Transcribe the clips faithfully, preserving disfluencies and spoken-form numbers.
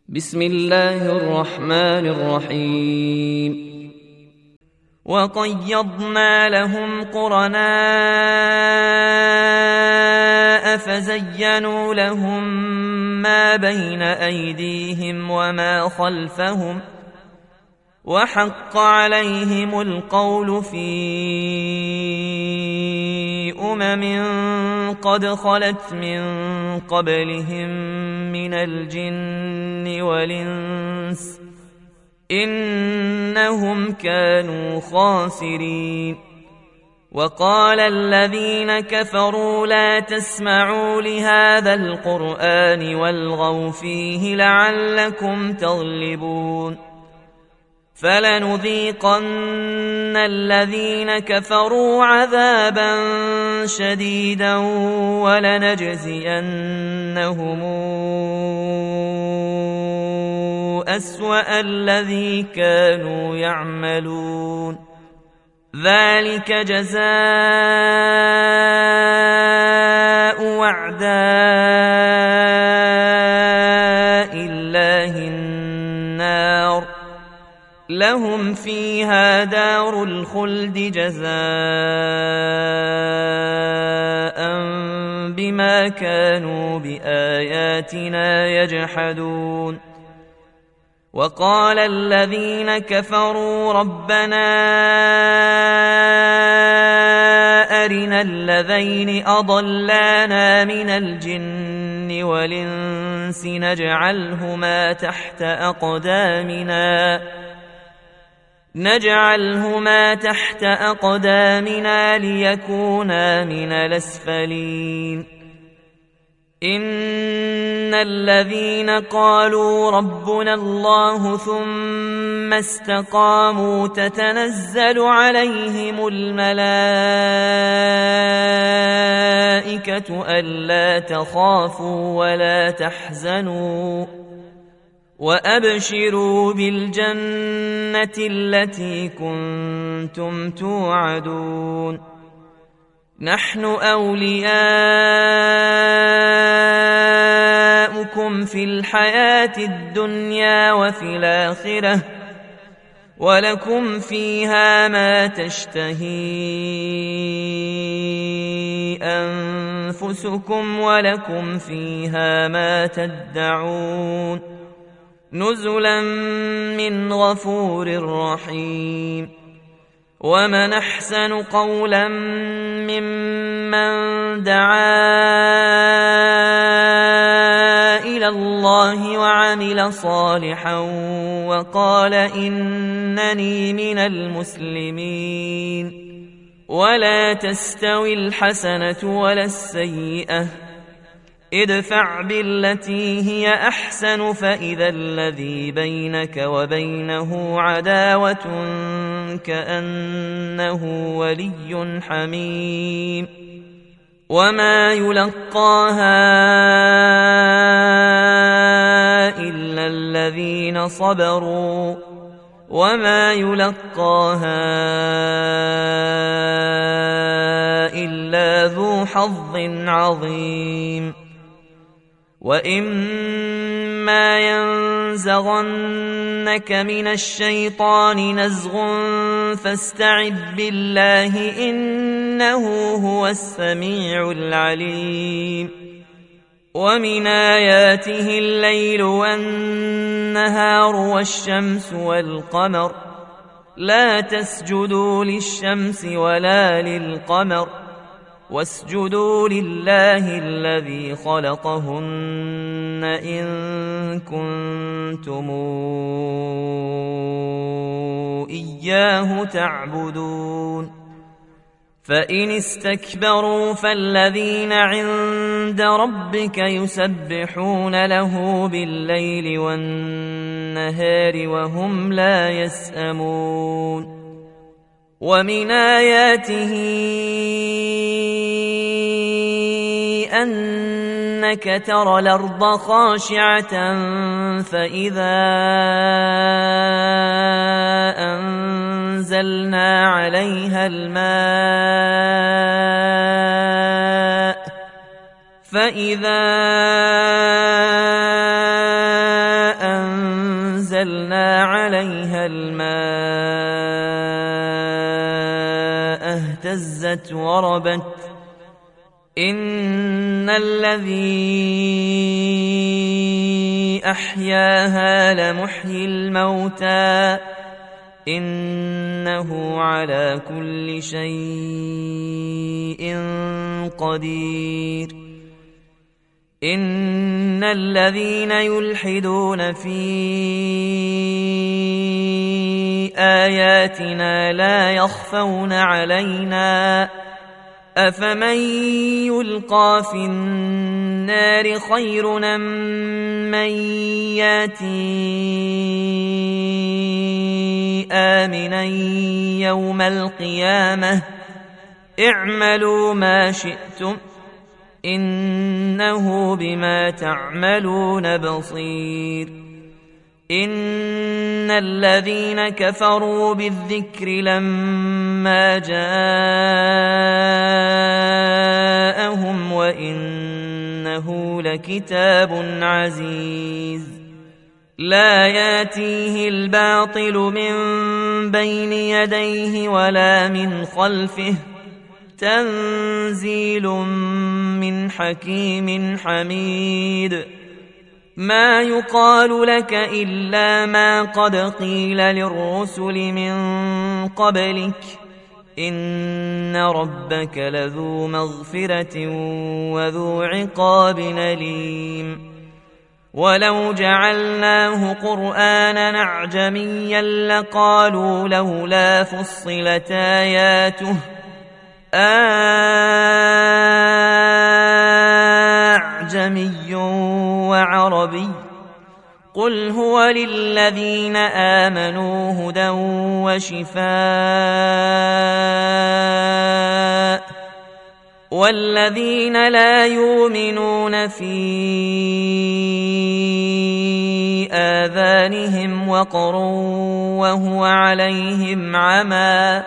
بسم الله الرحمن الرحيم وقيضنا لهم قرناء فزينوا لهم ما بين أيديهم وما خلفهم وحق عليهم القول في أمم قد خلت من قبلهم من الجن والإنس إنهم كانوا خاسرين. وقال الذين كفروا لا تسمعوا لهذا القرآن والغوا فيه لعلكم تغلبون فلنذيقن الذين كفروا عذابا شديدا ولنجزينهم أسوأ الذي كانوا يعملون ذلك جزاء أعداء الله النار لهم فيها دار الخلد جزاء بما كانوا بآياتنا يجحدون. وقال الذين كفروا ربنا أرنا الذين أضلانا من الجن والإنس نجعلهما تحت أقدامنا نجعلهما تحت أقدامنا ليكونا من الأسفلين. إن الذين قالوا ربنا الله ثم استقاموا تتنزل عليهم الملائكة ألا تخافوا ولا تحزنوا وأبشروا بالجنة التي كنتم توعدون نحن أولياؤكم في الحياة الدنيا وفي الآخرة ولكم فيها ما تشتهي أنفسكم ولكم فيها ما تدعون نزلا من غفور رحيم. ومن أحسن قولا ممن دعا إلى الله وعمل صالحا وقال إنني من المسلمين. ولا تستوي الحسنة ولا السيئة ادفع بالتي هي أحسن فإذا الذي بينك وبينه عداوة كأنه ولي حميم. وما يلقاها إلا الذين صبروا وما يلقاها إلا ذو حظ عظيم. وإما ينزغنك من الشيطان نزغ فاستعذ بالله إنه هو السميع العليم. ومن آياته الليل والنهار والشمس والقمر لا تسجدوا للشمس ولا للقمر واسجدوا لله الذي خلقهن إن كنتم إياه تعبدون. فإن استكبروا فالذين عند ربك يسبحون له بالليل والنهار وهم لا يسأمون. ومن آياته أنك ترى الأرض خاشعة فإذا أنزلنا عليها الماء فإذا أنزلنا عليها الماء اهتزت وربت إن الذي أحياها لمحيي الموتى إنه على كل شيء قدير إن الذين يلحدون في آياتنا لا يخفون علينا أفمن يلقى في النار خير أم من ياتي آمنا يوم القيامة اعملوا ما شئتم إنه بما تعملون بصير إن الذين كفروا بالذكر لما جاءهم وإنه لكتاب عزيز لا ياتيه الباطل من بين يديه ولا من خلفه تنزيل من حكيم حميد ما يقال لك إلا ما قد قيل للرسل من قبلك إن ربك لذو مغفرة وذو عقاب أليم ولو جعلناه قرآنا أعجميا لقالوا لولا فصلت آياته أعجمي وعربي قل هو للذين آمنوا هدى وشفاء والذين لا يؤمنون في آذانهم وقر وهو عليهم عمى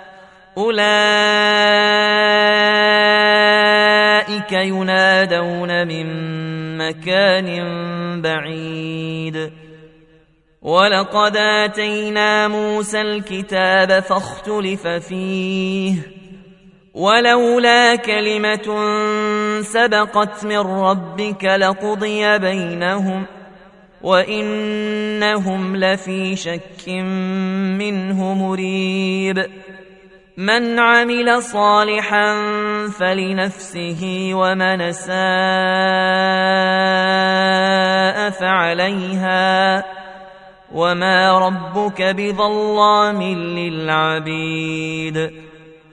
أولئك ينادون من مكان بعيد ولقد آتينا موسى الكتاب فاختلف فيه ولولا كلمة سبقت من ربك لقضي بينهم وإنهم لفي شك منه مريب من عمل صالحا فلنفسه ومن أساء فعليها وما ربك بظلام للعبيد